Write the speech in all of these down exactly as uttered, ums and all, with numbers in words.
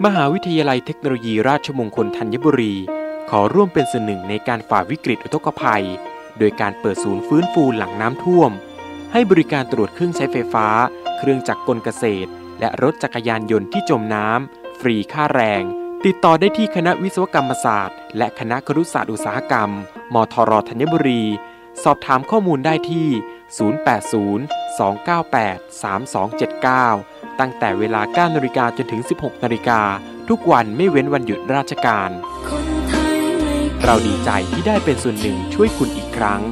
มหาวิทยาลัยเทคโนโลยีราชมงคลธัญบุรีขอร่วมเป็นส่วนหนึ่งในการฝ่าวิกฤตอุทกภัยโดยการเปิดศูนย์ฟื้นฟูหลังน้ำท่วมให้บริการตรวจเครื่องใช้ไฟฟ้าเครื่องจักรกลเกษตรและรถจักรยานยนต์ที่จมน้ำฟรีค่าแรงติดต่อได้ที่คณะวิศวกรรมศาสตร์และคณะครุศาสตร์อุตสาหกรรมมทรธัญบุรีสอบถามข้อมูลได้ที่ศูนย์ แปด ศูนย์ สอง เก้า แปด สาม สอง เจ็ด เก้าตั้งแต่เวลา เก้านาฬิกา จนถึง สิบหกนาฬิกาทุกวันไม่เว้นวันหยุดราชการเราดีใจที่ได้เป็นส่วนหนึ่งช่วยคุณอีกครั้ง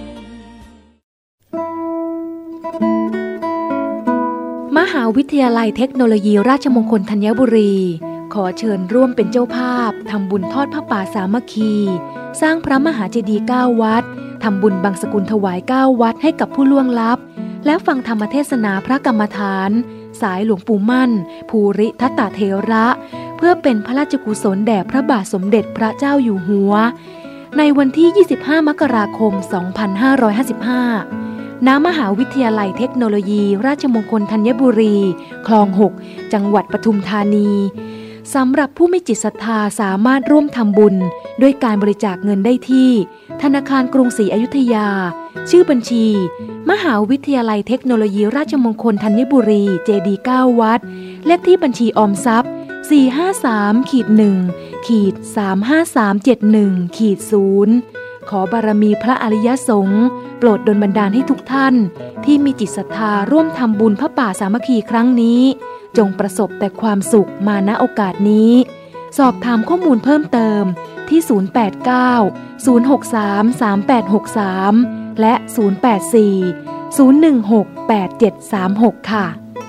มหาวิทยาลัยเทคโนโลยีราชมงคลธัญบุรีขอเชิญร่วมเป็นเจ้าภาพทำบุญทอดผ้าป่าสามัคคีสร้างพระมหาเจดีย์เก้าวัดทำบุญบังสกุลถวายเก้าวัดให้กับผู้ล่วงลับและฟังธรรมเทศนาพระกรรมฐานสายหลวงปู่มั่นภูริทัตตเถระเพื่อเป็นพระราชกุศลแด่พระบาทสมเด็จพระเจ้าอยู่หัวในวันที่ยี่สิบห้ามกราคมสองพันห้าร้อยห้าสิบห้าณมหาวิทยาลัยเทคโนโลยีราชมงคลธัญบุรีคลองหกจังหวัดปทุมธานีสำหรับผู้มีจิตศรัทธาสามารถร่วมทำบุญด้วยการบริจาคเงินได้ที่ธนาคารกรุงศรีอยุธยาชื่อบัญชีมหาวิทยาลัยเทคโนโลยีราชมงคลธัญบุรีเจดีย์เก้าวัดเลขที่บัญชีออมทรัพย์ สี่ ห้า สาม หนึ่ง สาม ห้า สาม เจ็ด หนึ่ง ศูนย์ ขอบารมีพระอริยสงฆ์โปรดดลบันดาลให้ทุกท่านที่มีจิตศรัทธาร่วมทำบุญพระป่าสามัคคีครั้งนี้จงประสบแต่ความสุขมาณโอกาสนี้สอบถามข้อมูลเพิ่มเติมที่ศูนย์ แปด เก้า ศูนย์ หก สาม สาม แปด หก สามและศูนย์ แปด สี่ ศูนย์ หนึ่ง หก แปด เจ็ด สาม หกค่ะ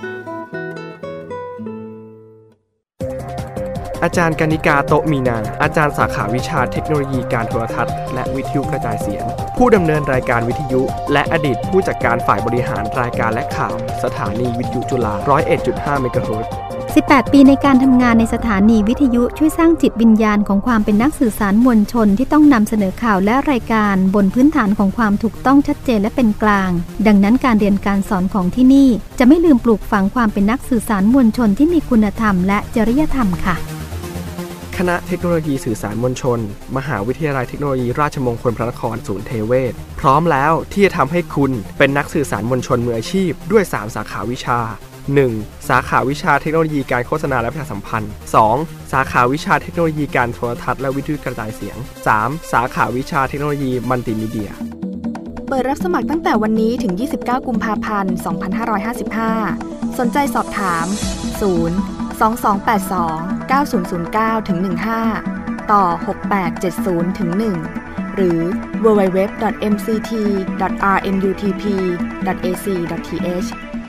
อาจารย์กนิกาโตมีนาอาจารย์สาขาวิชาเทคโนโลยีการโทรทัศน์และวิทยุกระจายเสียงผู้ดำเนินรายการวิทยุและอดีตผู้จัดการฝ่ายบริหารรายการและข่าวสถานีวิทยุจุฬา หนึ่งร้อยเอ็ดจุดห้า เมกะเฮิรตซ์สิบแปด ปีในการทำงานในสถานีวิทยุช่วยสร้างจิตวิญญาณของความเป็นนักสื่อสารมวลชนที่ต้องนำเสนอข่าวและรายการบนพื้นฐานของความถูกต้องชัดเจนและเป็นกลางดังนั้นการเรียนการสอนของที่นี่จะไม่ลืมปลูกฝังความเป็นนักสื่อสารมวลชนที่มีคุณธรรมและจริยธรรมค่ะคณะเทคโนโลยีสื่อสารมวลชนมหาวิทยาลัยเทคโนโลยีราชมงคลพระนครศูนย์เทเวศพร้อมแล้วที่จะทำให้คุณเป็นนักสื่อสารมวลชนมืออาชีพด้วยสามสาขาวิชา หนึ่ง สาขาวิชาเทคโนโลยีการโฆษณาและประชาสัมพันธ์ สอง สาขาวิชาเทคโนโลยีการโทรทัศน์และวิทยุกระจายเสียง สาม สาขาวิชาเทคโนโลยีมัลติมีเดียเปิดรับสมัครตั้งแต่วันนี้ถึงยี่สิบเก้ากุมภาพันธ์สองพันห้าร้อยห้าสิบห้าสนใจสอบถามศูนย์ สอง สอง แปด สอง เก้า ศูนย์ ศูนย์ เก้า หนึ่ง ห้าต่อหก แปด เจ็ด ศูนย์ หนึ่ง หรือ ดับเบิลยู ดับเบิลยู ดับเบิลยู ดอท เอ็ม ซี ที ดอท อาร์ เอ็น ยู ที พี ดอท เอ ซี ดอท ที เอช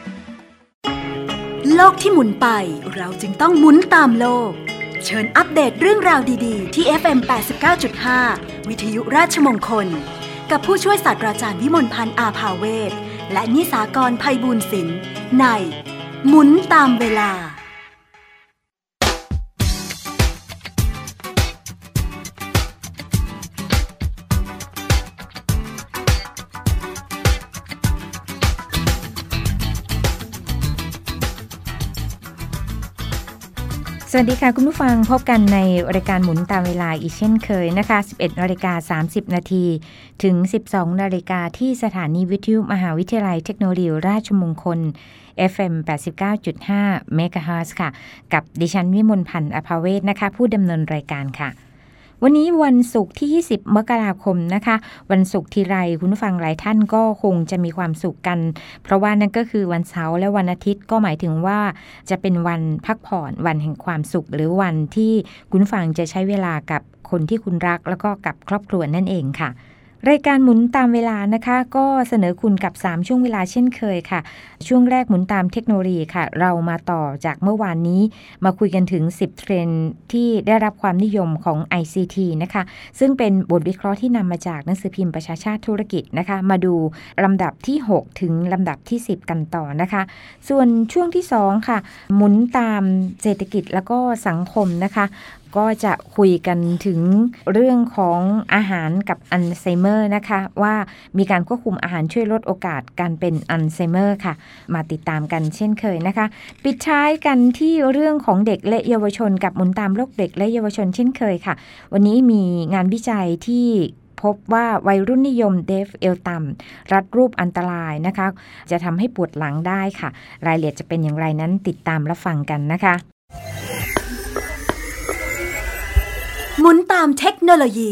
โลกที่หมุนไปเราจึงต้องหมุนตามโลกเชิญอัปเดตเรื่องราวดีๆที่ เอฟ เอ็ม แปดสิบเก้าจุดห้า วิทยุราชมงคลกับผู้ช่วยศาสตราจารย์วิมลพันธ์อาภาเวชและนิสากรไพบูลย์ศิลป์ในหมุนตามเวลาสวัสดีค่ะคุณผู้ฟังพบกันในรายการหมุนตามเวลาอีกเช่นเคยนะคะ สิบเอ็ดนาฬิกาสามสิบนาทีถึง สิบสองนาฬิกาที่สถานีวิทยุมหาวิทยาลัยเทคโนโลยีราชมงคล เอฟ เอ็ม แปดสิบเก้าจุดห้า เมกะเฮิรตซ์ค่ะกับดิฉันวิมลพันธ์อาภาเวชนะคะผู้ดำเนินรายการค่ะวันนี้วันศุกร์ที่ยี่สิบมกราคมนะคะวันศุกร์ทีไรคุณผู้ฟังหลายท่านก็คงจะมีความสุขกันเพราะว่านั่นก็คือวันเสาร์และวันอาทิตย์ก็หมายถึงว่าจะเป็นวันพักผ่อนวันแห่งความสุขหรือวันที่คุณผู้ฟังจะใช้เวลากับคนที่คุณรักแล้วก็กับครอบครัวนั่นเองค่ะรายการหมุนตามเวลานะคะก็เสนอคุณกับสามช่วงเวลาเช่นเคยค่ะช่วงแรกหมุนตามเทคโนโลยีค่ะเรามาต่อจากเมื่อวานนี้มาคุยกันถึงสิบเทรนด์ที่ได้รับความนิยมของ ไอ ซี ที นะคะซึ่งเป็นบทวิเคราะห์ที่นำมาจากหนังสือพิมพ์ประชาชาติธุรกิจนะคะมาดูลำดับที่หกถึงลำดับที่สิบกันต่อนะคะส่วนช่วงที่สองค่ะหมุนตามเศรษฐกิจแล้วก็สังคมนะคะก็จะคุยกันถึงเรื่องของอาหารกับอัลไซเมอร์นะคะว่ามีการควบคุมอาหารช่วยลดโอกาสการเป็นอัลไซเมอร์ค่ะมาติดตามกันเช่นเคยนะคะปิดท้ายกันที่เรื่องของเด็กและเยาวชนกับหมุนตามโลกเด็กและเยาวชนเช่นเคยค่ะวันนี้มีงานวิจัยที่พบว่าวัยรุ่นนิยมเดฟเอลต่ำรัดรูปอันตรายนะคะจะทำให้ปวดหลังได้ค่ะรายละเอียดจะเป็นอย่างไรนั้นติดตามรับฟังกันนะคะหมุนตามเทคโนโลยี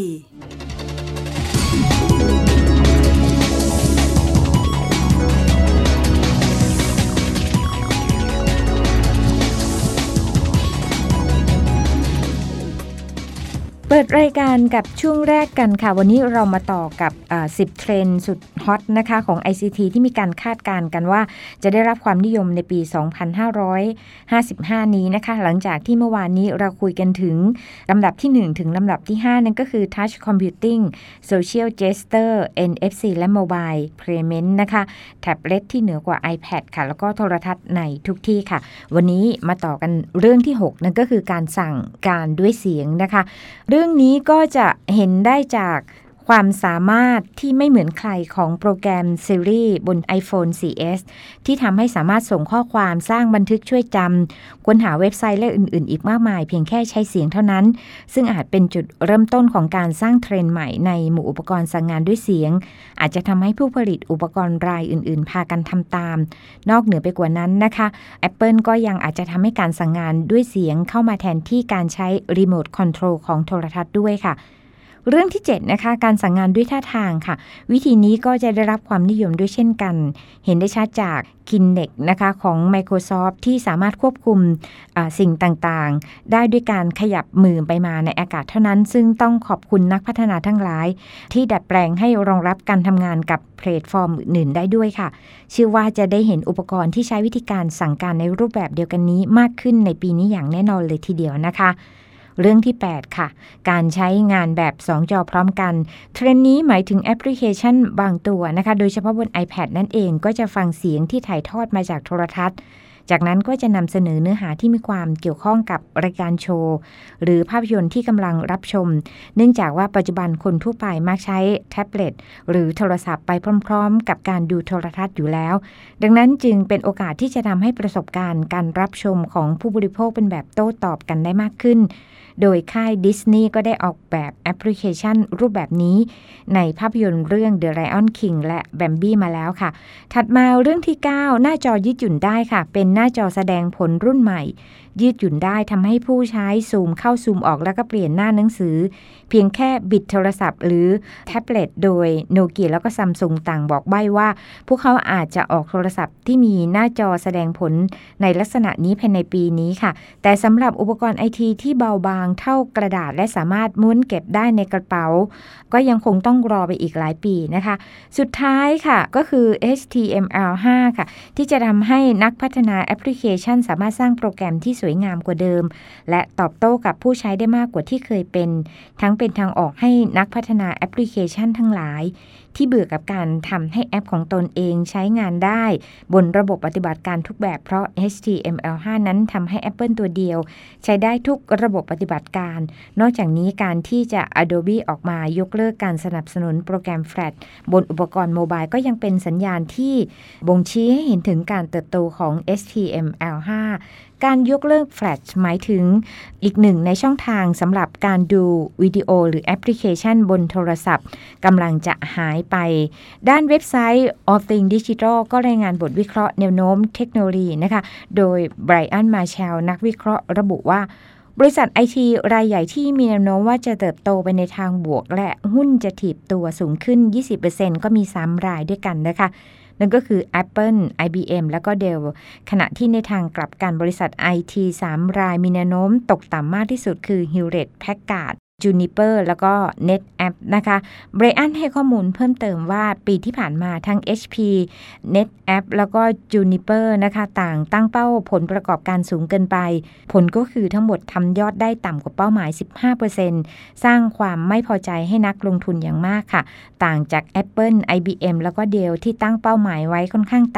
เปิดรายการกับช่วงแรกกันค่ะวันนี้เรามาต่อกับสิบเทรนด์สุดฮอตนะคะของ ไอ ซี ที ที่มีการคาดการณ์กันว่าจะได้รับความนิยมในปี สองพันห้าร้อยห้าสิบห้า นี้นะคะหลังจากที่เมื่อวานนี้เราคุยกันถึงลำดับที่หนึ่งถึงลำดับที่ห้านั่นก็คือ Touch Computing Social Gesture เอ็น เอฟ ซี และ Mobile Payment นะคะแท็บเล็ตที่เหนือกว่า iPad ค่ะแล้วก็โทรทัศน์ในทุกที่ค่ะวันนี้มาต่อกันเรื่องที่หกนั่นก็คือการสั่งการด้วยเสียงนะคะเรื่องนี้ก็จะเห็นได้จากความสามารถที่ไม่เหมือนใครของโปรแกรม Siri บน iPhone โฟร์ เอส ที่ทำให้สามารถส่งข้อความสร้างบันทึกช่วยจำค้นหาเว็บไซต์และอื่นๆอีกมากมายเพียงแค่ใช้เสียงเท่านั้นซึ่งอาจเป็นจุดเริ่มต้นของการสร้างเทรนด์ใหม่ในหมู่อุปกรณ์สั่งงานด้วยเสียงอาจจะทำให้ผู้ผลิตอุปกรณ์รายอื่นๆพากันทำตามนอกเหนือไปกว่านั้นนะคะ Apple ก็ยังอาจจะทำให้การสั่งงานด้วยเสียงเข้ามาแทนที่การใช้รีโมทคอนโทรลของโทรทัศน์ด้วยค่ะเรื่องที่เจ็ดนะคะการสั่งงานด้วยท่าทางค่ะวิธีนี้ก็จะได้รับความนิยมด้วยเช่นกันเห็นได้ชัดจาก Kinect นะคะของ Microsoft ที่สามารถควบคุมสิ่งต่างๆได้ด้วยการขยับมือไปมาในอากาศเท่านั้นซึ่งต้องขอบคุณนักพัฒนาทั้งหลายที่ดัดแปลงให้รองรับการทำงานกับแพลตฟอร์มอื่นๆได้ด้วยค่ะเชื่อว่าจะได้เห็นอุปกรณ์ที่ใช้วิธีการสั่งการในรูปแบบเดียวกันนี้มากขึ้นในปีนี้อย่างแน่นอนเลยทีเดียวนะคะเรื่องที่แปดค่ะการใช้งานแบบสองจอพร้อมกันเทรนด์นี้หมายถึงแอปพลิเคชันบางตัวนะคะโดยเฉพาะบน iPad นั่นเองก็จะฟังเสียงที่ถ่ายทอดมาจากโทรทัศน์จากนั้นก็จะนำเสนอเนื้อหาที่มีความเกี่ยวข้องกับรายการโชว์หรือภาพยนตร์ที่กำลังรับชมเนื่องจากว่าปัจจุบันคนทั่วไปมักใช้แท็บเล็ตหรือโทรศัพท์ไปพร้อมๆกับการดูโทรทัศน์อยู่แล้วดังนั้นจึงเป็นโอกาสที่จะทำให้ประสบการณ์การรับชมของผู้บริโภคเป็นแบบโต้ตอบกันได้มากขึ้นโดยค่ายดิสนีย์ก็ได้ออกแบบแอปพลิเคชันรูปแบบนี้ในภาพยนตร์เรื่อง The Lion King และ Bambi มาแล้วค่ะถัดมาเรื่องที่เก้าหน้าจอยืดหยุ่นได้ค่ะเป็นหน้าจอแสดงผลรุ่นใหม่ยืดหยุ่นได้ทำให้ผู้ใช้ซูมเข้าซูมออกแล้วก็เปลี่ยนหน้าหนังสือเพียงแค่บิดโทรศัพท์หรือแท็บเล็ตโดยโนเกียแล้วก็ซัมซุงต่างบอกใบ้ว่าพวกเขาอาจจะออกโทรศัพท์ที่มีหน้าจอแสดงผลในลักษณะนี้ภายในปีนี้ค่ะแต่สำหรับอุปกรณ์ไอทีที่เบาบางเท่ากระดาษและสามารถม้วนเก็บได้ในกระเป๋าก็ยังคงต้องรอไปอีกหลายปีนะคะสุดท้ายค่ะก็คือ เอช ที เอ็ม แอล ห้า ค่ะที่จะทำให้นักพัฒนาแอปพลิเคชันสามารถสร้างโปรแกรมที่สวยงามกว่าเดิมและตอบโต้กับผู้ใช้ได้มากกว่าที่เคยเป็นทั้งเป็นทางออกให้นักพัฒนาแอปพลิเคชันทั้งหลายที่เบื่อกับการทำให้แอปของตนเองใช้งานได้บนระบบปฏิบัติการทุกแบบเพราะ เอช ที เอ็ม แอล ห้า นั้นทำให้ Apple ตัวเดียวใช้ได้ทุกระบบปฏิบัติการนอกจากนี้การที่จะ Adobe ออกมายกเลิกการสนับสนุนโปรแกรม Flash บนอุปกรณ์โมบายก็ยังเป็นสัญญาณที่บ่งชี้ให้เห็นถึงการเติบโตของ เอช ที เอ็ม แอล ห้าการยกเลิก Flash หมายถึงอีกหนึ่งในช่องทางสำหรับการดูวิดีโอหรือแอปพลิเคชันบนโทรศัพท์กำลังจะหายไปด้านเว็บไซต์ All Things Digital ก็รายงานบทวิเคราะห์แนวโน้มเทคโนโลยีนะคะโดยไบรอันมาเชลนักวิเคราะห์ระบุว่าบริษัทไอทีรายใหญ่ที่มีแนวโน้มว่าจะเติบโตไปในทางบวกและหุ้นจะถีบตัวสูงขึ้น ยี่สิบเปอร์เซ็นต์ ก็มีสามรายด้วยกันนะคะนั่นก็คือ Apple ไอ บี เอ็ม แล้วก็ Dell ขณะที่ในทางกลับกันบริษัท ไอ ที สามรายมีแนวโน้มตกต่ำมากที่สุดคือ Hewlett Packard Juniper แล้วก็ NetApp นะคะไบรอันให้ข้อมูลเพิ่มเติมว่าปีที่ผ่านมาทั้ง เอช พี NetApp แล้วก็ Juniper นะคะต่างตั้งเป้าผลประกอบการสูงเกินไปผลก็คือทั้งหมดทำยอดได้ต่ำกว่าเป้าหมาย สิบห้าเปอร์เซ็นต์ สร้างความไม่พอใจให้นักลงทุนอย่างมากค่ะต่างจาก Apple ไอ บี เอ็ม แล้วก็ Dell ที่ตั้งเป้าหมายไว้ค่อนข้างต่ำ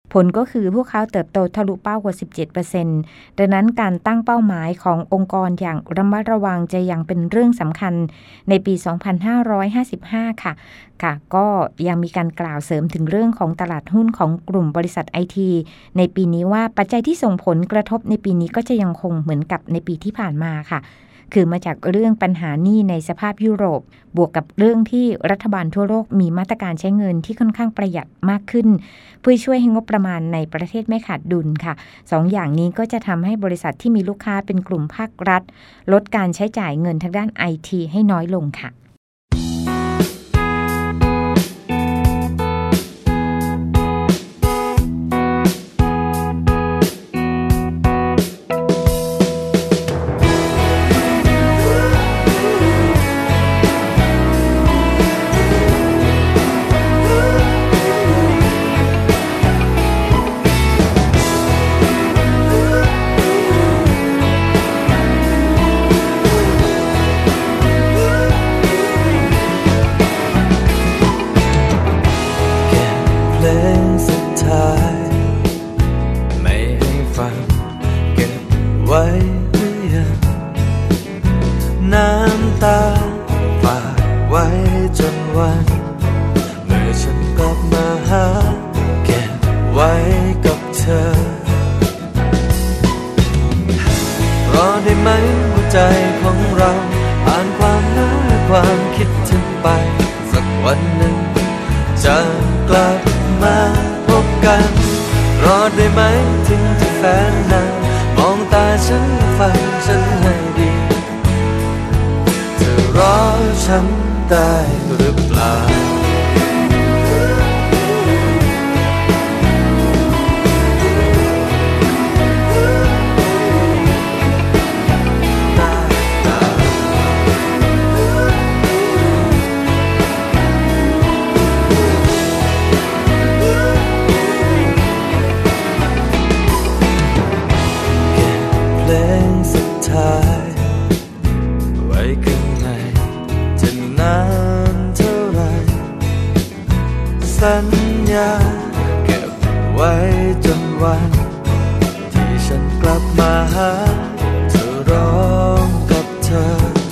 ผลก็คือพวกเขาเติบโตทะลุเป้ากว่า สิบเจ็ดเปอร์เซ็นต์ ดังนั้นการตั้งเป้าหมายขององค์กรอย่างระมัดระวังจะยังเป็นเรื่องสำคัญในปี สองพันห้าร้อยห้าสิบห้า ค่ะค่ะก็ยังมีการกล่าวเสริมถึงเรื่องของตลาดหุ้นของกลุ่มบริษัท ไอ ที ในปีนี้ว่าปัจจัยที่ส่งผลกระทบในปีนี้ก็จะยังคงเหมือนกับในปีที่ผ่านมาค่ะคือมาจากเรื่องปัญหาหนี้ในสภาพยุโรปบวกกับเรื่องที่รัฐบาลทั่วโลกมีมาตรการใช้เงินที่ค่อนข้างประหยัดมากขึ้นเพื่อช่วยให้งบประมาณในประเทศไม่ขาดดุลค่ะสองอย่างนี้ก็จะทำให้บริษัทที่มีลูกค้าเป็นกลุ่มภาครัฐลดการใช้จ่ายเงินทางด้าน ไอ ที ให้น้อยลงค่ะสัญญาเก็บไว้จนวันที่ฉันกลับมาหาจะร้องกับเธอ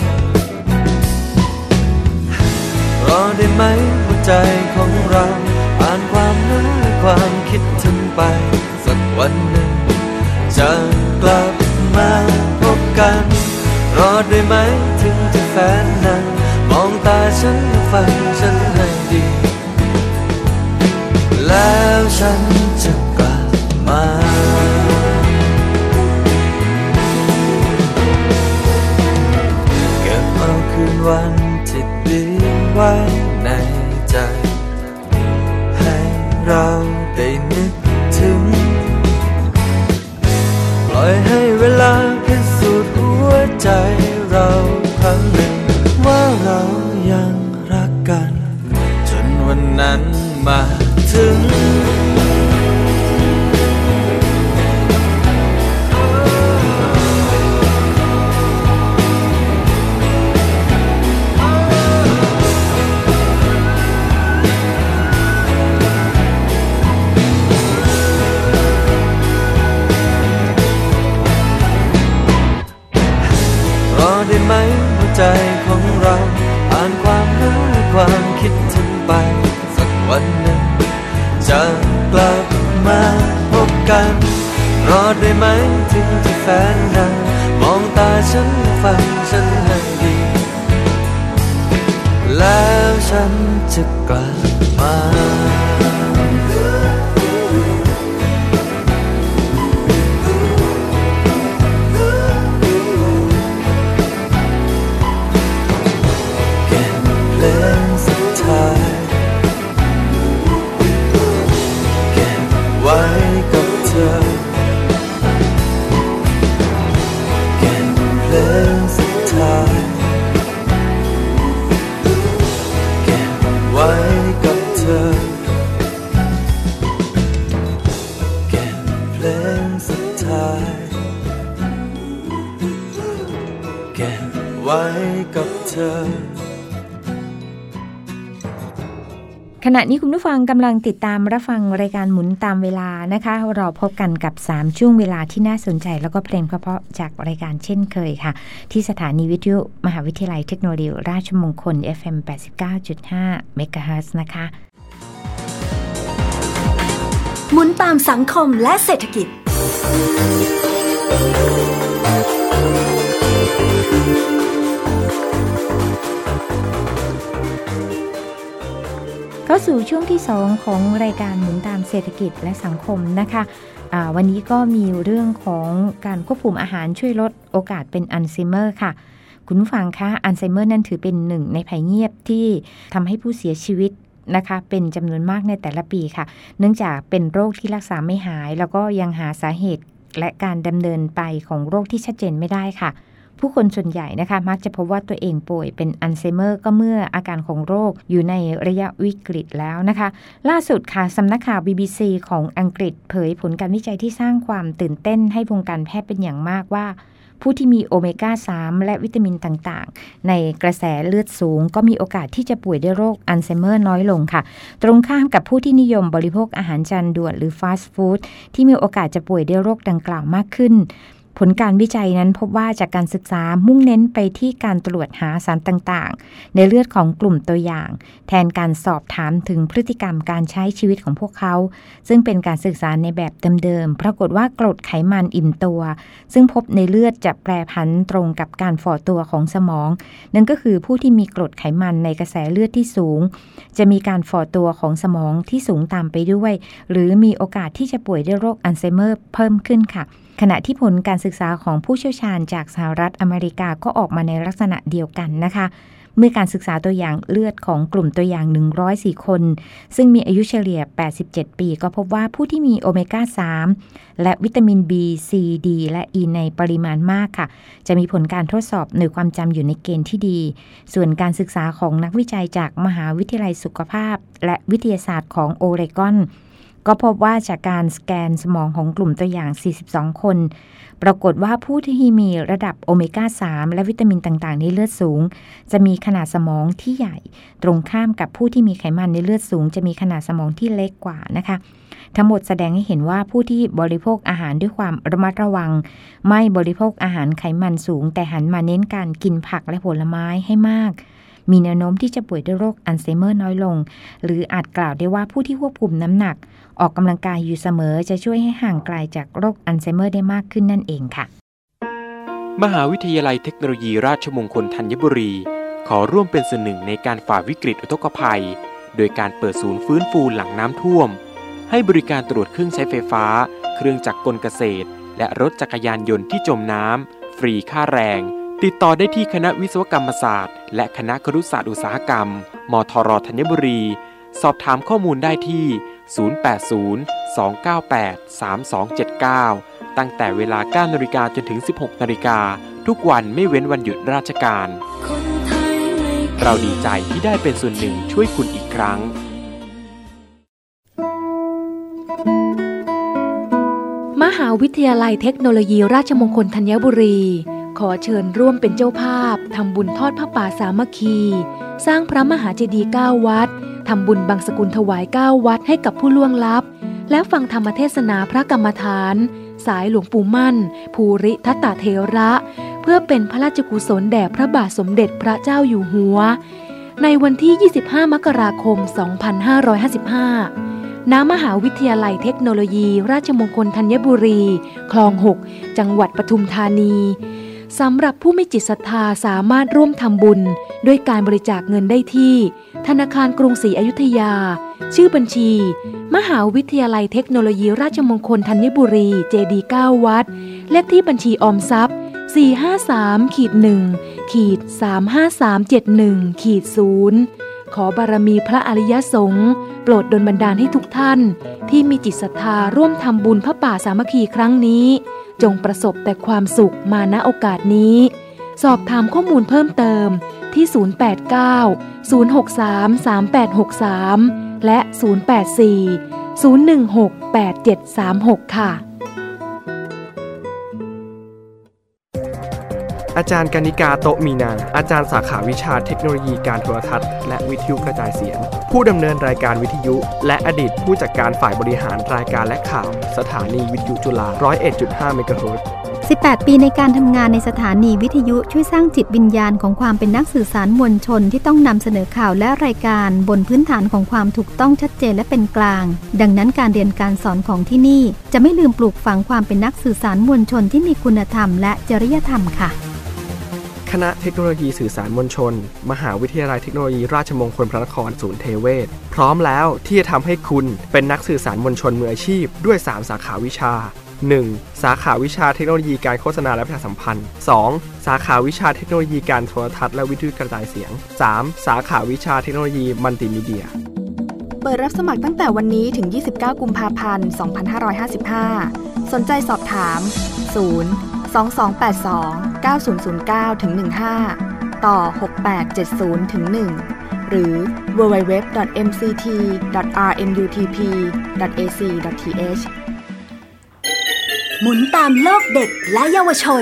รอได้ไหมหัวใจของเราอ่านความนึกความคิดถึงไปสักวันหนึ่งจะกลับมาพบกันรอได้ไหมถึงจะแสนนานมองตาฉันฟังฉันให้ดีแล้วฉันจะกลับมาเก็บเอาคืนวันที่ดีไว้ในใจให้เราได้นึกถึงปล่อยให้เวลาพิสูจน์หัวใจเราครั้งหนึ่งว่าเรายังรักกันจนวันนั้นมาถึงรอได้ไหมหัวใจของเราอ่านความนึกความคิดถึงไปสักวันหนึ่งจะกลับมาพบกันรอได้ไหมถึงจะแสนนานมองตาฉันฟังฉันให้ดีแล้วฉันจะกลับมาเก็บเพลงสุดท้ายไว้กับเธอเก็บเพลงสุดท้ายเก็บไว้กับเธอเก็บเพลงสุดท้ายเก็บไว้กับเธอขณะนี้คุณผู้ฟังกำลังติดตามรับฟังรายการหมุนตามเวลานะคะเราพบกันกับสามช่วงเวลาที่น่าสนใจแล้วก็เพลงเพราะๆจากรายการเช่นเคยค่ะที่สถานีวิทยุมหาวิทยาลัยเทคโนโลยีราชมงคล เอฟ เอ็ม แปดสิบเก้าจุดห้า เมกะเฮิรตซ์นะคะหมุนตามสังคมและเศรษฐกิจเข้าสู่ช่วงที่สองของรายการหมุนตามเศรษฐกิจและสังคมนะคะะวันนี้ก็มีเรื่องของการควบคุมอาหารช่วยลดโอกาสเป็นอัลไซเมอร์ค่ะคุณผู้ฟังคะอัลไซเมอร์นั่นถือเป็นหนึ่งในภัยเงียบที่ทำให้ผู้เสียชีวิตนะคะเป็นจำนวนมากในแต่ละปีค่ะเนื่องจากเป็นโรคที่รักษาไม่หายแล้วก็ยังหาสาเหตุและการดำเนินไปของโรคที่ชัดเจนไม่ได้ค่ะผู้คนส่วนใหญ่นะคะมักจะพบว่าตัวเองป่วยเป็นอัลไซเมอร์ก็เมื่ออาการของโรคอยู่ในระยะวิกฤตแล้วนะคะล่าสุดค่ะสำนักข่าว บี บี ซี ของอังกฤษเผยผลการวิจัยที่สร้างความตื่นเต้นให้วงการแพทย์เป็นอย่างมากว่าผู้ที่มีโอเมก้า สาม และวิตามินต่างๆในกระแสเลือดสูงก็มีโอกาสที่จะป่วยด้วยโรคอัลไซเมอร์น้อยลงค่ะตรงข้ามกับผู้ที่นิยมบริโภคอาหารจานด่วนหรือฟาสต์ฟู้ดที่มีโอกาสจะป่วยด้วยโรคดังกล่าวมากขึ้นผลการวิจัยนั้นพบว่าจากการศึกษามุ่งเน้นไปที่การตรวจหาสารต่างๆในเลือดของกลุ่มตัวอย่างแทนการสอบถามถึงพฤติกรรมการใช้ชีวิตของพวกเขาซึ่งเป็นการศึกษาในแบบเดิมๆปรากฏว่ากรดไขมันอิ่มตัวซึ่งพบในเลือดจะแปรผันตรงกับการฝ่อตัวของสมองนั่นก็คือผู้ที่มีกรดไขมันในกระแสเลือดที่สูงจะมีการฝ่อตัวของสมองที่สูงตามไปด้วยหรือมีโอกาสที่จะป่วยด้วยโรคอัลไซเมอร์เพิ่มขึ้นค่ะขณะที่ผลการศึกษาของผู้เชี่ยวชาญจากสหรัฐอเมริกาก็ออกมาในลักษณะเดียวกันนะคะเมื่อการศึกษาตัวอย่างเลือดของกลุ่มตัวอย่างหนึ่งร้อยสี่คนซึ่งมีอายุเฉลี่ยแปดสิบเจ็ดปีก็พบว่าผู้ที่มีโอเมก้า สาม และวิตามิน B C D และ E ในปริมาณมากค่ะจะมีผลการทดสอบหน่วยความจำอยู่ในเกณฑ์ที่ดีส่วนการศึกษาของนักวิจัยจากมหาวิทยาลัยสุขภาพและวิทยาศาสตร์ของโอเรกอนก็พบว่าจากการสแกนสมองของกลุ่มตัวอย่างสี่สิบสองคนปรากฏว่าผู้ที่มีระดับโอเมก้า สาม และวิตามินต่างๆในเลือดสูงจะมีขนาดสมองที่ใหญ่ตรงข้ามกับผู้ที่มีไขมันในเลือดสูงจะมีขนาดสมองที่เล็กกว่านะคะทั้งหมดแสดงให้เห็นว่าผู้ที่บริโภคอาหารด้วยความระมัดระวังไม่บริโภคอาหารไขมันสูงแต่หันมาเน้นการกินผักและผลไม้ให้มากมีแนวโน้มที่จะป่วยด้วยโรคอัลไซเมอร์น้อยลงหรืออาจกล่าวได้ว่าผู้ที่ควบคุมน้ำหนักออกกำลังกายอยู่เสมอจะช่วยให้ห่างไกลจากโรคอัลไซเมอร์ได้มากขึ้นนั่นเองค่ะมหาวิทยาลัยเทคโนโลยีราชมงคลธัญบุรีขอร่วมเป็นส่วนหนึ่งในการฝ่าวิกฤตอุทกภัยโดยการเปิดศูนย์ฟื้นฟูหลังน้ำท่วมให้บริการตรวจเครื่องใช้ไฟฟ้าเครื่องจักรกลเกษตรและรถจักรยานยนต์ที่จมน้ำฟรีค่าแรงติดต่อได้ที่คณะวิศวกรรมศาสตร์และคณะครุศาสตร์อุตสาหกรรมมทรธัญบุรีสอบถามข้อมูลได้ที่ศูนย์ แปด ศูนย์ สอง เก้า แปด สาม สอง เจ็ด เก้าตั้งแต่เวลา เก้านาฬิกา จนถึง สิบหกนาฬิกาทุกวันไม่เว้นวันหยุดราชการเราดีใจที่ได้เป็นส่วนหนึ่งช่วยคุณอีกครั้งมหาวิทยาลัยเทคโนโลยีราชมงคลธัญบุรีขอเชิญร่วมเป็นเจ้าภาพทำบุญทอดผ้าป่าสามัคคีสร้างพระมหาเจดีย์เก้าวัดทำบุญบังสกุลถวายเก้าวัดให้กับผู้ล่วงลับและฟังธรรมเทศนาพระกรรมฐานสายหลวงปู่มั่นภูริทัตตเถระเพื่อเป็นพระราชกุศลแด่พระบาทสมเด็จพระเจ้าอยู่หัวในวันที่ยี่สิบห้ามกราคมสองพันห้าร้อยห้าสิบห้าณมหาวิทยาลัยเทคโนโลยีราชมงคลธัญบุรีคลองหกจังหวัดปทุมธานีสำหรับผู้มีจิตศรัทธาสามารถร่วมทำบุญด้วยการบริจาคเงินได้ที่ธนาคารกรุงศรีอยุธยาชื่อบัญชีมหาวิทยาลัยเทคโนโลยีราชมงคลธัญบุรีเจดีย์เก้าวัดเลขที่บัญชีออมทรัพย์ สี่ ห้า สาม หนึ่ง สาม ห้า สาม เจ็ด หนึ่ง ศูนย์ ขอบารมีพระอริยสงฆ์โปรดดลบันดาลให้ทุกท่านที่มีจิตศรัทธาร่วมทำบุญพระป่าสามัคคีครั้งนี้จงประสบแต่ความสุขมาณโอกาสนี้สอบถามข้อมูลเพิ่มเติมที่ศูนย์ แปด เก้า ศูนย์ หก สาม สาม แปด หก สามและศูนย์ แปด สี่ ศูนย์ หนึ่ง หก แปด เจ็ด สาม หกค่ะอาจารย์กนิกาโตมีนาอาจารย์สาขาวิชาเทคโนโลยีการโทรทัศน์และวิทยุกระจายเสียงผู้ดำเนินรายการวิทยุและอดีตผู้จัดการฝ่ายบริหารรายการและข่าวสถานีวิทยุจุฬา หนึ่งศูนย์เอ็ดจุดห้า เมกะเฮิรตซ์สิบแปด ปีในการทำงานในสถานีวิทยุช่วยสร้างจิตวิญญาณของความเป็นนักสื่อสารมวลชนที่ต้องนำเสนอข่าวและรายการบนพื้นฐานของความถูกต้องชัดเจนและเป็นกลางดังนั้นการเรียนการสอนของที่นี่จะไม่ลืมปลูกฝังความเป็นนักสื่อสารมวลชนที่มีคุณธรรมและจริยธรรมค่ะคณะเทคโนโลยีสื่อสารมวลชนมหาวิทยาลัยเทคโนโลยีราชมงคลพระนครศูนย์เทเวศพร้อมแล้วที่จะทำให้คุณเป็นนักสื่อสารมวลชนมืออาชีพด้วยสามสาขาวิชาหนึ่ง สาขาวิชาเทคโนโลยีการโฆษณาและประชาสัมพันธ์ สอง สาขาวิชาเทคโนโลยีการโทรทัศน์และวิทยุกระจายเสียง สาม สาขาวิชาเทคโนโลยีมัลติมีเดียเปิดรับสมัครตั้งแต่วันนี้ถึงยี่สิบเก้ากุมภาพันธ์ สองพันห้าร้อยห้าสิบห้าสนใจสอบถามศูนย์ สอง สอง แปด สอง เก้า ศูนย์ ศูนย์ เก้า ถึง หนึ่งห้าต่อหกแปดเจ็ดศูนย์ ถึง หนึ่งหรือ ดับเบิลยู ดับเบิลยู ดับเบิลยู ดอท เอ็ม ซี ที ดอท อาร์ เอ็ม ยู ที พี ดอท เอ ซี ดอท ที เอชหมุนตามโลกเด็กและเยาวชน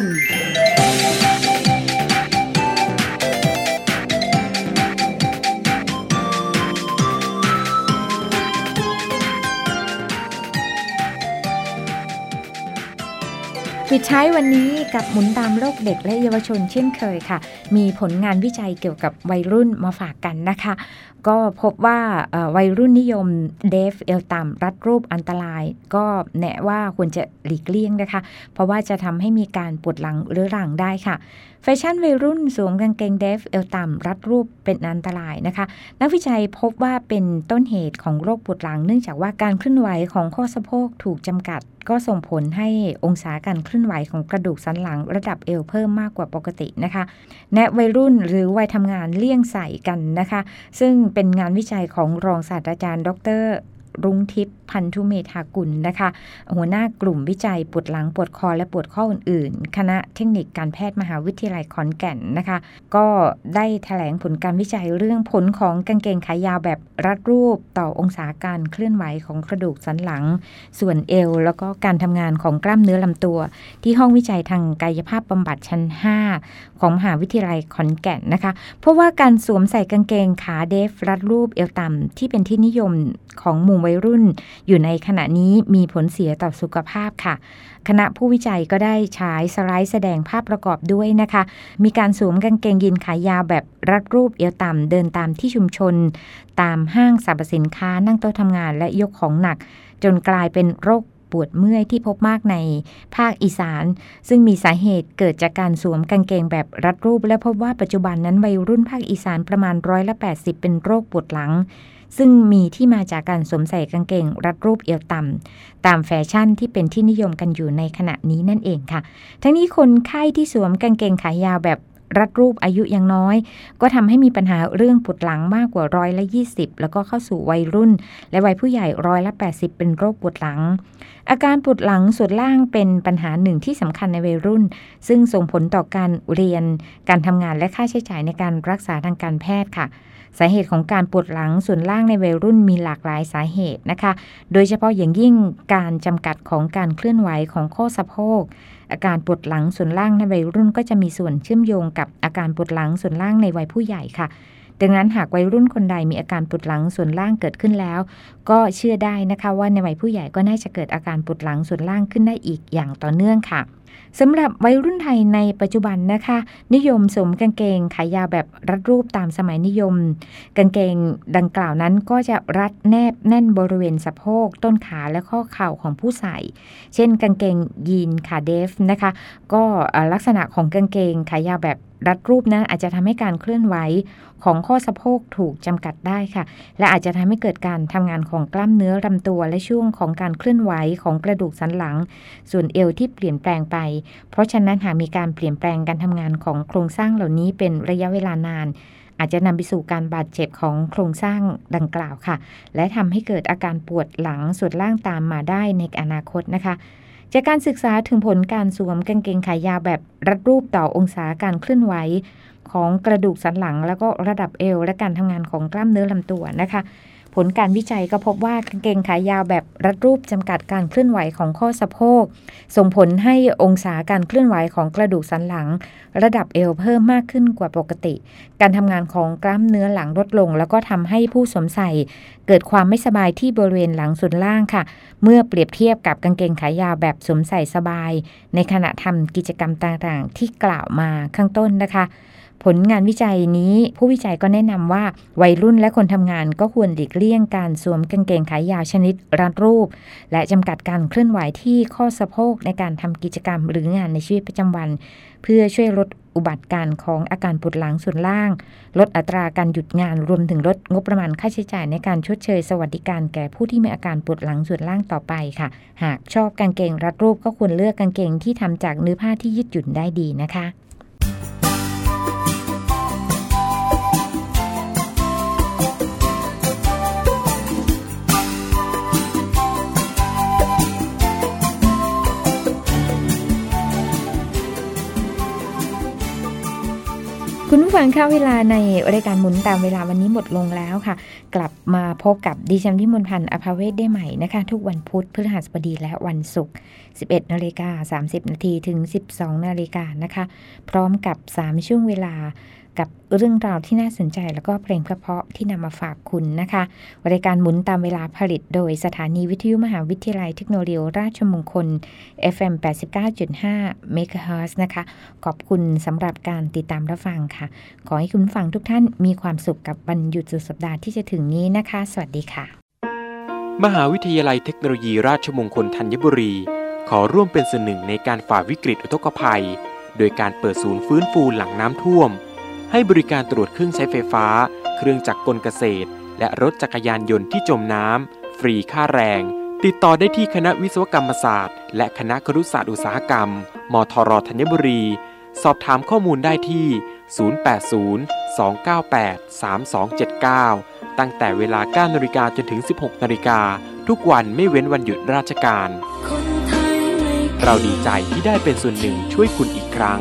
ปิดท้ายวันนี้กับหมุนตามโลกเด็กและเยาวชนเช่นเคยค่ะมีผลงานวิจัยเกี่ยวกับวัยรุ่นมาฝากกันนะคะก็พบว่าวัยรุ่นนิยมเดฟเอวต่ำรัดรูปอันตรายก็แนะว่าควรจะหลีกเลี่ยงนะคะเพราะว่าจะทำให้มีการปวดหลังเรื้อรังได้ค่ะแฟชั่นวัยรุ่นสวมกางเกงเดฟเอวต่ำรัดรูปเป็นอันตรายนะคะนักวิจัยพบว่าเป็นต้นเหตุของโรคปวดหลังเนื่องจากว่าการเคลื่อนไหวของข้อสะโพกถูกจำกัดก็ส่งผลให้องศาการเคลื่อนไหวของกระดูกสันหลังระดับเอวเพิ่มมากกว่าปกตินะคะแนะวัยรุ่นหรือวัยทำงานเลี่ยงใส่กันนะคะซึ่งเป็นงานวิจัยของรองศาสตราจารย์ดรรุ้งทิพย์พันธุเมธากุลนะคะหัวหน้ากลุ่มวิจัยปวดหลังปวดคอและปวดข้ออื่นๆคณะเทคนิคการแพทย์มหาวิทยาลัยขอนแก่นนะคะก็ได้แถลงผลการวิจัยเรื่องผลของกางเกงขายาวแบบรัดรูปต่อองศาการเคลื่อนไหวของกระดูกสันหลังส่วนเอวแล้วก็การทำงานของกล้ามเนื้อลำตัวที่ห้องวิจัยทางกายภาพบำบัดชั้นห้าของมหาวิทยาลัยขอนแก่นนะคะเพราะว่าการสวมใส่กางเกงขาเดฟรัดรูปเอวต่ำที่เป็นที่นิยมของหมู่วัยรุ่นอยู่ในขณะนี้มีผลเสียต่อสุขภาพค่ะคณะผู้วิจัยก็ได้ฉายสไลด์แสดงภาพประกอบด้วยนะคะมีการสวมกางเกงยีนขายาวแบบรัดรูปเอวต่ำเดินตามที่ชุมชนตามห้างสรรพสินค้านั่งโต๊ะทำงานและยกของหนักจนกลายเป็นโรคปวดเมื่อยที่พบมากในภาคอีสานซึ่งมีสาเหตุเกิดจากการสวมกางเกงแบบรัดรูปและพบว่าปัจจุบันนั้นวัยรุ่นภาคอีสานประมาณร้อยละแปดสิบเป็นโรคปวดหลังซึ่งมีที่มาจากการสวมใส่กางเกงรัดรูปเอวต่ำตามแฟชั่นที่เป็นที่นิยมกันอยู่ในขณะนี้นั่นเองค่ะทั้งนี้คนไข้ที่สวมกางเกงขายาวแบบรัดรูปอายุยังน้อยก็ทำให้มีปัญหาเรื่องปวดหลังมากกว่าร้อยละยี่สิบแล้วก็เข้าสู่วัยรุ่นและวัยผู้ใหญ่ร้อยละแปดสิบเป็นโรคปวดหลังอาการปวดหลังส่วนล่างเป็นปัญหาหนึ่งที่สำคัญในวัยรุ่นซึ่งส่งผลต่อการเรียนการทำงานและค่าใช้จ่ายในการรักษาทางการแพทย์ค่ะสาเหตุของการปวดหลังส่วนล่างในวัยรุ่นมีหลากหลายสาเหตุนะคะโดยเฉพาะอย่างยิ่งการจำกัดของการเคลื่อนไหวของข้อสะโพกอาการปวดหลังส่วนล่างในวัยรุ่นก็จะมีส่วนเชื่อมโยงกับอาการปวดหลังส่วนล่างในวัยผู้ใหญ่ค่ะดังนั้นหากวัยรุ่นคนใดมีอาการปวดหลังส่วนล่างเกิดขึ้นแล้วก็เชื่อได้นะคะว่าในวัยผู้ใหญ่ก็น่าจะเกิดอาการปวดหลังส่วนล่างขึ้นได้อีกอย่างต่อเนื่องค่ะสำหรับวัยรุ่นไทยในปัจจุบันนะคะนิยมสวมกางเกงขายาวแบบรัดรูปตามสมัยนิยมกางเกงดังกล่าวนั้นก็จะรัดแนบแน่นบริเวณสะโพกต้นขาและข้อเข่าของผู้ใส่เช่นกางเกงยีนขาเดฟนะคะก็ลักษณะของกางเกงขายาวแบบรัดรูปนั้นอาจจะทำให้การเคลื่อนไหวของข้อสะโพกถูกจำกัดได้ค่ะและอาจจะทำให้เกิดการทำงานของกล้ามเนื้อลำตัวและช่วงของการเคลื่อนไหวของกระดูกสันหลังส่วนเอวที่เปลี่ยนแปลงไปเพราะฉะนั้นหากมีการเปลี่ยนแปลงการทำงานของโครงสร้างเหล่านี้เป็นระยะเวลานานอาจจะนำไปสู่การบาดเจ็บของโครงสร้างดังกล่าวค่ะและทำให้เกิดอาการปวดหลังส่วนล่างตามมาได้ในอนาคตนะคะจากการศึกษาถึงผลการสวมกางเกงขายาวแบบรัดรูปต่อองศาการเคลื่อนไหวของกระดูกสันหลังแล้วก็ระดับเอวและการทำงานของกล้ามเนื้อลำตัวนะคะผลการวิจัยก็พบว่ากางเกงขายาวแบบรัดรูปจำกัดการเคลื่อนไหวของข้อสะโพกส่งผลให้องศาการเคลื่อนไหวของกระดูกสันหลังระดับเอวเพิ่มมากขึ้นกว่าปกติการทำงานของกล้ามเนื้อหลังลดลงแล้วก็ทำให้ผู้สวมใส่เกิดความไม่สบายที่บริเวณหลังส่วนล่างค่ะเมื่อเปรียบเทียบกับกางเกงขายาวแบบสวมใส่สบายในขณะทำกิจกรรมต่างๆที่กล่าวมาข้างต้นนะคะผลงานวิจัยนี้ผู้วิจัยก็แนะนำว่าวัยรุ่นและคนทำงานก็ควรหลีกเลี่ยงการสวมกางเกงขายาวชนิดรัดรูปและจำกัดการเคลื่อนไหวที่ข้อสะโพกในการทำกิจกรรมหรืองานในชีวิตประจำวันเพื่อช่วยลดอุบัติการของอาการปวดหลังส่วนล่างลดอัตราการหยุดงานรวมถึงลดงบประมาณค่าใช้จ่ายในการชดเชยสวัสดิการแก่ผู้ที่มีอาการปวดหลังส่วนล่างต่อไปค่ะหากชอบกางเกงรัดรูปก็ควรเลือกกางเกงที่ทำจากเนื้อผ้าที่ยืดหยุ่นได้ดีนะคะคุณผู้ฟังคะเวลาในรายการหมุนตามเวลาวันนี้หมดลงแล้วค่ะกลับมาพบกับดิฉันวิมลพันธ์อภาเวศได้ใหม่นะคะทุกวันพุธพฤหัสบดีและวันศุกร์ สิบเอ็ดนาฬิกาสามสิบนาทีถึง สิบสองนาฬิกานะคะพร้อมกับสามช่วงเวลากับเรื่องราวที่น่าสนใจแล้วก็เพลงเพราะๆที่นำมาฝากคุณนะคะรายการหมุนตามเวลาผลิตโดยสถานีวิทยุมหาวิทยาลัยเทคโนโลยีราชมงคล เอฟ เอ็ม แปดสิบเก้าจุดห้า เมกะเฮิรตซ์นะคะขอบคุณสำหรับการติดตามรับฟังค่ะขอให้คุณฟังทุกท่านมีความสุขกับวันหยุดสุดสัปดาห์ที่จะถึงนี้นะคะสวัสดีค่ะมหาวิทยาลัยเทคโนโลยีราชมงคลธัญบุรีขอร่วมเป็นส่วนหนึ่งในการฝ่าวิกฤตอุทกภัยโดยการเปิดศูนย์ฟื้นฟูหลังน้ำท่วมให้บริการตรวจเครื่องใช้ไฟฟ้าเครื่องจักรกลเกษตรและรถจักรยานยนต์ที่จมน้ำฟรีค่าแรงติดต่อได้ที่คณะวิศวกรรมศาสตร์และคณะครุศาสตร์อุตสาหกรรมมทรธัญบุรีสอบถามข้อมูลได้ที่ศูนย์ แปด ศูนย์ สอง เก้า แปด สาม สอง เจ็ด เก้าตั้งแต่เวลา เก้านาฬิกาจนถึง สิบหกนาฬิกาทุกวันไม่เว้นวันหยุดราชการเราดีใจที่ได้เป็นส่วนหนึ่งช่วยคุณอีกครั้ง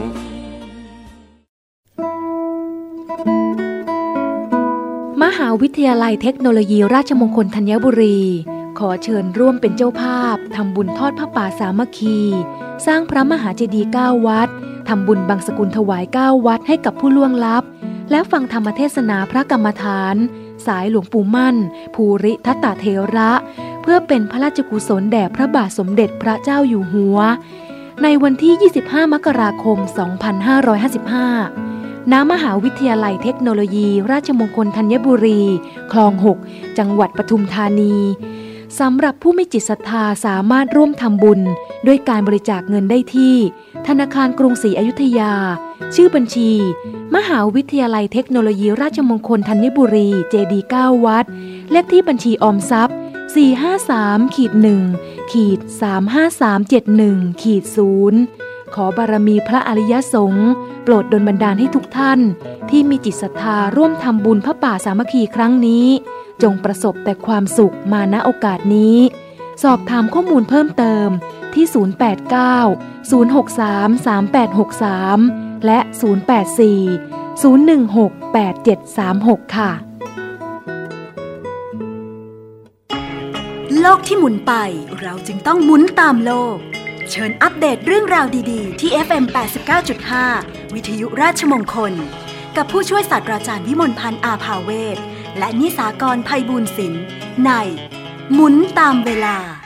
มหาวิทยาลัยเทคโนโลยีราชมงคลธัญบุรีขอเชิญร่วมเป็นเจ้าภาพทำบุญทอดผ้าป่าสามัคคีสร้างพระมหาเจดีย์เก้าวัดทำบุญบังสกุลถวายเก้าวัดให้กับผู้ล่วงลับและฟังธรรมเทศนาพระกรรมฐานสายหลวงปู่มั่นภูริทัตตเถระเพื่อเป็นพระราชกุศลแด่พระบาทสมเด็จพระเจ้าอยู่หัวในวันที่ยี่สิบห้ามกราคมสองพันห้าร้อยห้าสิบห้าณมหาวิทยาลัยเทคโนโลยีราชมงคลธัญบุรีคลองหกจังหวัดปทุมธานีสำหรับผู้มีจิตศรัทธาสามารถร่วมทำบุญด้วยการบริจาคเงินได้ที่ธนาคารกรุงศรีอยุธยาชื่อบัญชีมหาวิทยาลัยเทคโนโลยีราชมงคลธัญบุรีเจดีย์เก้าวัดเลขที่บัญชีออมทรัพย์ สี่ ห้า สาม หนึ่ง สาม ห้า สาม เจ็ด หนึ่ง ศูนย์ขอบารมีพระอริยสงฆ์โปรดดลบันดาลให้ทุกท่านที่มีจิตศรัทธาร่วมทำบุญพระป่าสามัคคีครั้งนี้จงประสบแต่ความสุขมาณโอกาสนี้สอบถามข้อมูลเพิ่มเติมที่ศูนย์ แปด เก้า ศูนย์ หก สาม สาม แปด หก สามและศูนย์ แปด สี่ ศูนย์ หนึ่ง หก แปด เจ็ด สาม หกค่ะโลกที่หมุนไปเราจึงต้องหมุนตามโลกเชิญอัปเดตเรื่องราวดีๆที่ เอฟ เอ็ม แปดสิบเก้าจุดห้า วิทยุราชมงคลกับผู้ช่วยศาสตราจารย์วิมลพันธ์อาภาเวศและนิสากรไพบูลย์ศิลป์ในหมุนตามเวลา